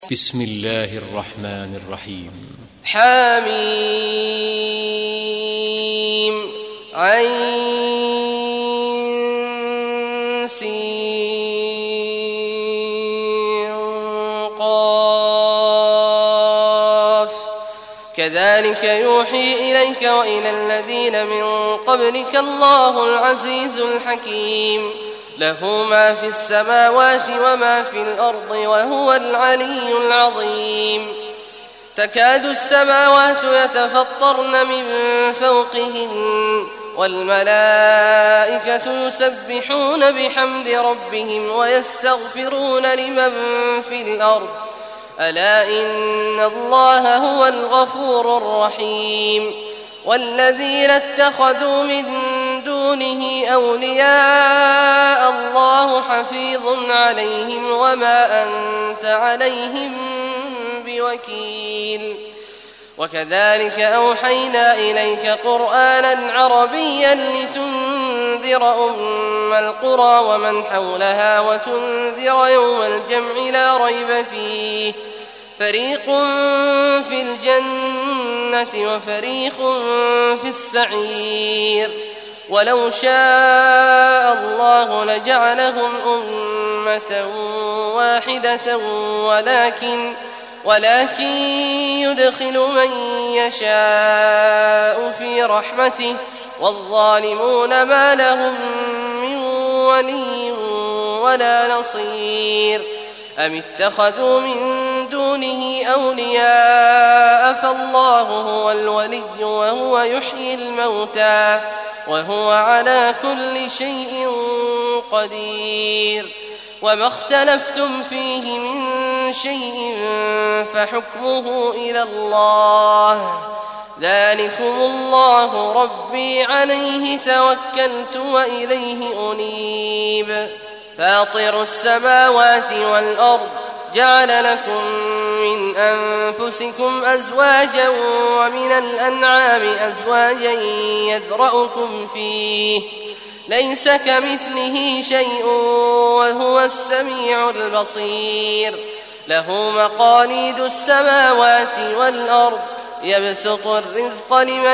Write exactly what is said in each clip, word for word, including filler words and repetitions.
بسم الله الرحمن الرحيم. حميم عين سين قاف كذلك يوحي إليك وإلى الذين من قبلك الله العزيز الحكيم له ما في السماوات وما في الأرض وهو العلي العظيم تكاد السماوات يتفطرن من فوقهن والملائكة يسبحون بحمد ربهم ويستغفرون لمن في الأرض ألا إن الله هو الغفور الرحيم والذين اتخذوا من دونه أولياء الله حفيظ عليهم وما أنت عليهم بوكيل وكذلك أوحينا إليك قرآنا عربيا لتنذر أم القرى ومن حولها وتنذر يوم الجمع لا ريب فيه فريق في الجنة وفريق في السعير ولو شاء الله لجعلهم أمة واحدة ولكن ولكن يدخل من يشاء في رحمته والظالمون ما لهم من ولي ولا نصير أم اتخذوا من دونه أولياء فالله هو الولي وهو يحيي الموتى وهو على كل شيء قدير وما اختلفتم فيه من شيء فحكمه إلى الله ذلكم الله ربي عليه توكلت وإليه أنيب فاطر السماوات والأرض جعل لكم من أنفسكم أزواجا ومن الأنعام أزواجا يذرأكم فيه ليس كمثله شيء وهو السميع البصير له مقاليد السماوات والأرض يبسط الرزق لمن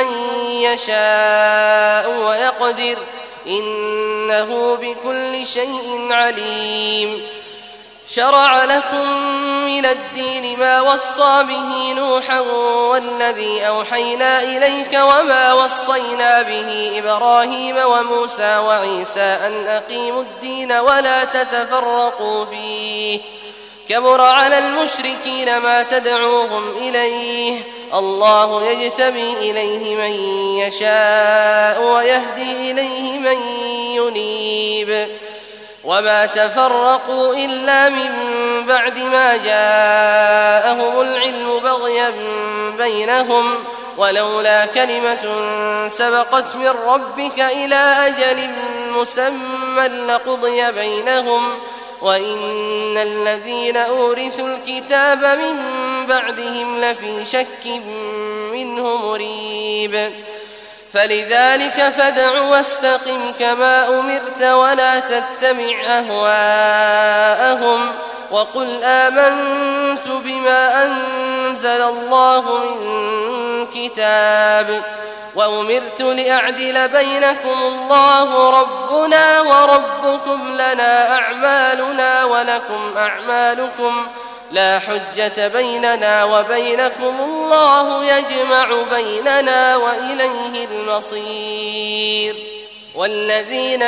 يشاء ويقدر إنه بكل شيء عليم شرع لكم من الدين ما وصى به نوحا والذي أوحينا إليك وما وصينا به إبراهيم وموسى وعيسى أن أقيموا الدين ولا تتفرقوا فيه كبر على المشركين ما تدعوهم إليه الله يجتبي إليه من يشاء ويهدي إليه من ينيب وما تفرقوا إلا من بعد ما جاءهم العلم بغيا بينهم ولولا كلمة سبقت من ربك إلى أجل مسمى لقضي بينهم وإن الذين أورثوا الكتاب من بعدهم لفي شك منه مريب فلذلك فادع واستقم كما أمرت ولا تتبع أهواءهم وقل آمنت بما أنزل الله من كتاب وأمرت لأعدل بينكم الله ربنا وربكم لنا أعمالنا ولكم أعمالكم لا حجة بيننا وبينكم الله يجمع بيننا وإليه المصير والذين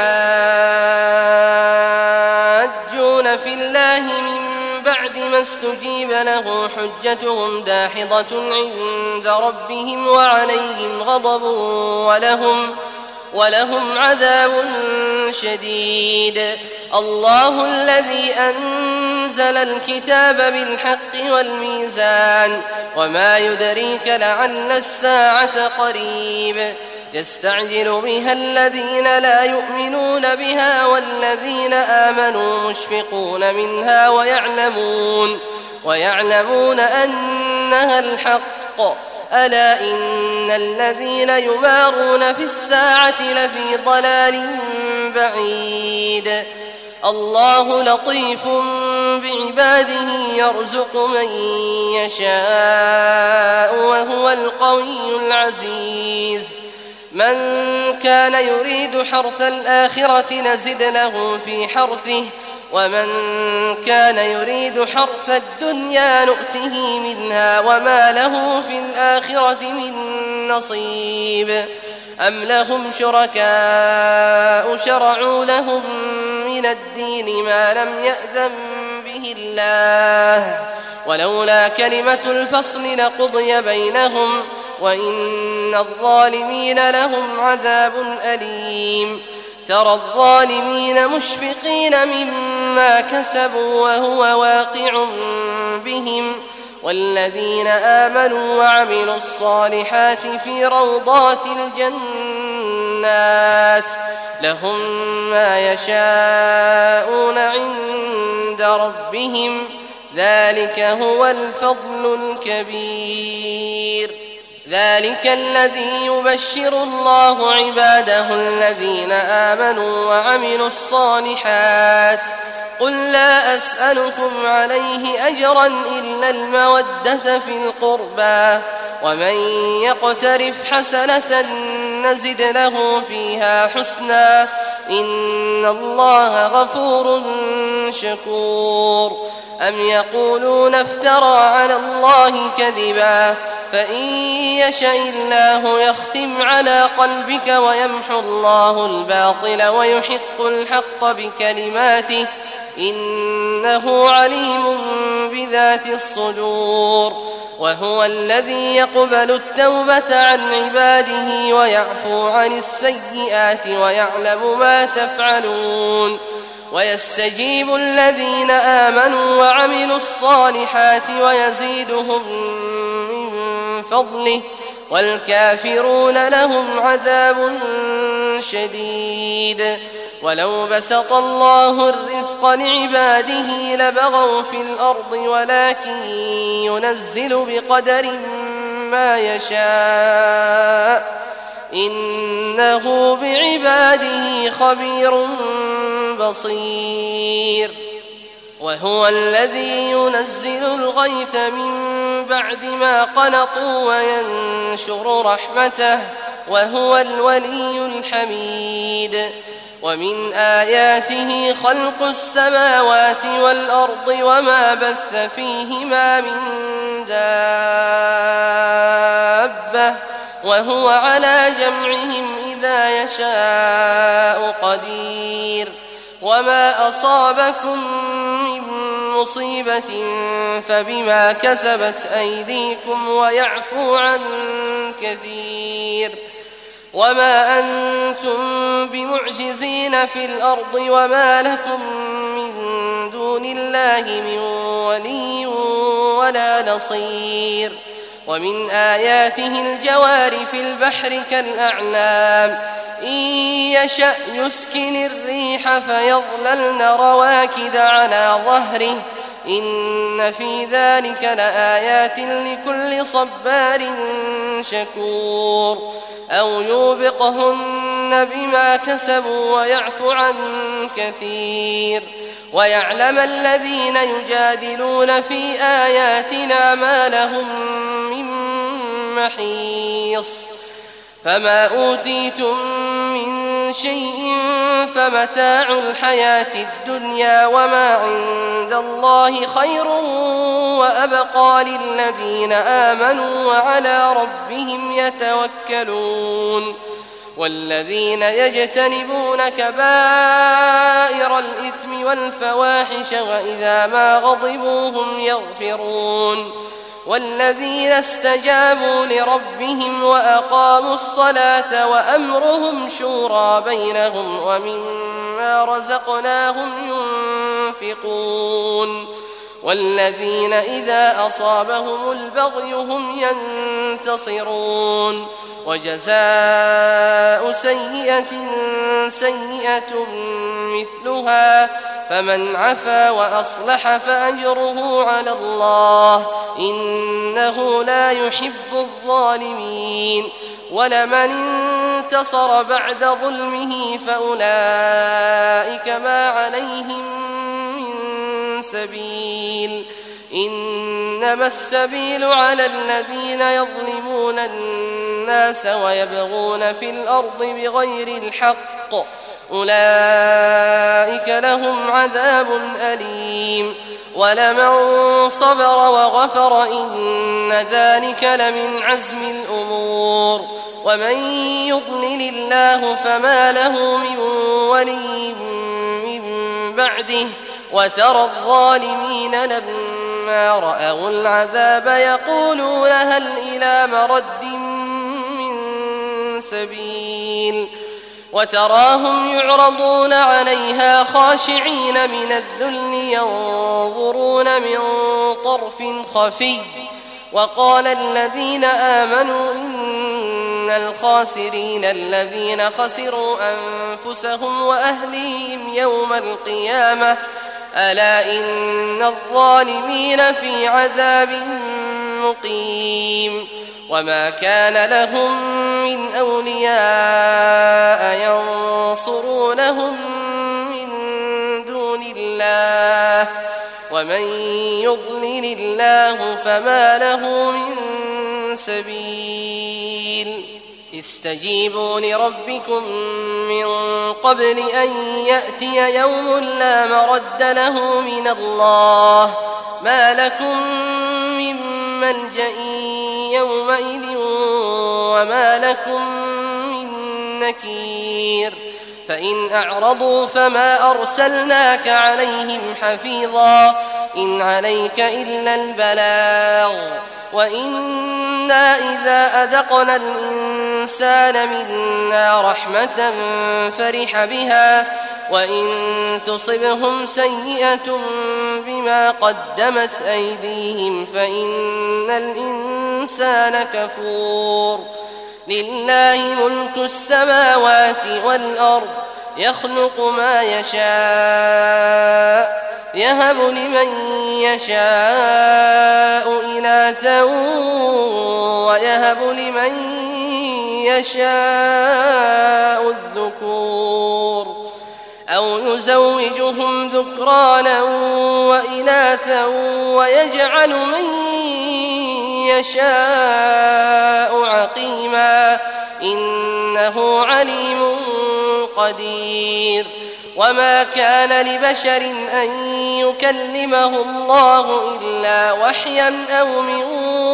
يحاجون في الله من بعد ما استجيب له حجتهم داحضة عند ربهم وعليهم غضب ولهم ولهم عذاب شديد الله الذي أنزل الكتاب بالحق والميزان وما يدريك لعل الساعة قريب يستعجل بها الذين لا يؤمنون بها والذين آمنوا مشفقون منها ويعلمون ويعلمون أنها الحق ألا إن الذين يمارون في الساعة لفي ضلال بعيد الله لطيف بعباده يرزق من يشاء وهو القوي العزيز من كان يريد حرث الآخرة نزد له في حرثه ومن كان يريد حرث الدنيا نؤته منها وما له في الآخرة من نصيب أم لهم شركاء شرعوا لهم من الدين ما لم يأذن به الله ولولا كلمة الفصل لقضي بينهم وإن الظالمين لهم عذاب أليم ترى الظالمين مشفقين مما كسبوا وهو واقع بهم والذين آمنوا وعملوا الصالحات في روضات الجنات لهم ما يشاءون عند ربهم ذلك هو الفضل الكبير ذلك الذي يبشر الله عباده الذين آمنوا وعملوا الصالحات قل لا أسألكم عليه أجرا إلا المودة في القربى ومن يقترف حسنة نزد له فيها حسنا إن الله غفور شكور أم يقولون افترى على الله كذبا فإن يشأ الله يختم على قلبك ويمحو الله الباطل ويحق الحق بكلماته إنه عليم بذات الصدور وهو الذي يقبل التوبة عن عباده ويعفو عن السيئات ويعلم ما تفعلون ويستجيب الذين آمنوا وعملوا الصالحات ويزيدهم من فضله والكافرون لهم عذاب شديد ولو بسط الله الرزق لعباده لبغوا في الأرض ولكن ينزل بقدر ما يشاء إنه بعباده خبير بصير وهو الذي ينزل الغيث من بعد ما قنطوا وينشر رحمته وهو الولي الحميد ومن آياته خلق السماوات والأرض وما بث فيهما من دابة وهو على جمعهم إذا يشاء قدير وما أصابكم من مصيبة فبما كسبت أيديكم ويعفو عن كثير وما أنتم بمعجزين في الأرض وما لكم من دون الله من ولي ولا نصير ومن آياته الجوار في البحر كالأعلام إن يشأ يسكن الريح فيظللن رواكد على ظهره إن في ذلك لآيات لكل صبار شكور أو يوبقهن بما كسبوا ويعفو عن كثير ويعلم الذين يجادلون في آياتنا ما لهم من محيص فما أوتيتم من شيء فمتاع الحياة الدنيا وما عند الله خير وأبقى للذين آمنوا وعلى ربهم يتوكلون والذين يجتنبون كبائر الإثم والفواحش وإذا ما غضبوا هم يغفرون والذين استجابوا لربهم وأقاموا الصلاة وأمرهم شورى بينهم ومما رزقناهم ينفقون والذين إذا أصابهم البغي هم ينتصرون وجزاء سيئة سيئة مثلها فمن عفا وأصلح فأجره على الله إنه لا يحب الظالمين ولمن انتصر بعد ظلمه فأولئك ما عليهم من سبيل إنما السبيل على الذين يظلمون الناس ويبغون في الأرض بغير الحق أولئك لهم عذاب أليم ولمن صبر وغفر إن ذلك لمن عزم الأمور ومن يضلل الله فما له من ولي من بعده وترى الظالمين لما رأوا العذاب يقولون هل إلى مرد من سبيل وتراهم يعرضون عليها خاشعين من الذل ينظرون من طرف خفي وقال الذين آمنوا إن الخاسرين الذين خسروا أنفسهم وأهليهم يوم القيامة ألا إن الظالمين في عذاب مقيم وما كان لهم من أولياء ينصرونهم من دون الله ومن يضلل الله فما له من سبيل استجيبوا لربكم من قبل أن يأتي يوم لا مرد له من الله ما لكم من ملجأ يومئذ وما لكم من نكير فإن أعرضوا فما أرسلناك عليهم حفيظا إن عليك إلا البلاغ وإنا إذا أذقنا الإنسان منا رحمة فرح بها وإن تصبهم سيئة بما قدمت أيديهم فإن الإنسان كفور لله ملك السماوات والأرض يخلق ما يشاء يهب لمن يشاء إناثا ويهب لمن يشاء الذكور أو يزوجهم ذكرانا وإناثا ويجعل من يشاء عقيما إنه عليم قدير وما كان لبشر أن يكلمه الله إلا وحيا أو من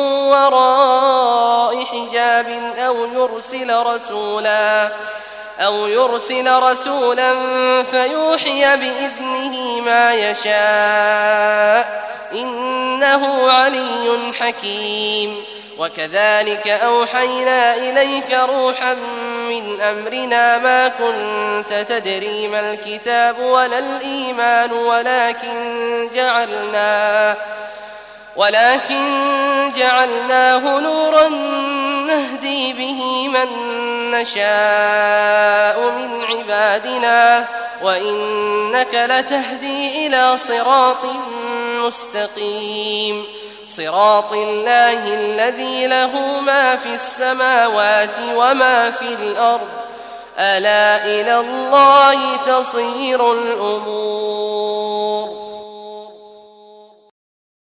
وراء حجاب أو يرسل رسولا أو يرسل رسولا فيوحي بإذنه ما يشاء إنه علي حكيم وكذلك أوحينا إليك روحا من أمرنا ما كنت تدري ما الكتاب ولا الإيمان ولكن جعلناه ولكن جعلناه نورا نهدي به من نشاء من عبادنا وإنك لتهدي إلى صراط مستقيم صراط الله الذي له ما في السماوات وما في الأرض ألا إلى الله تصير الأمور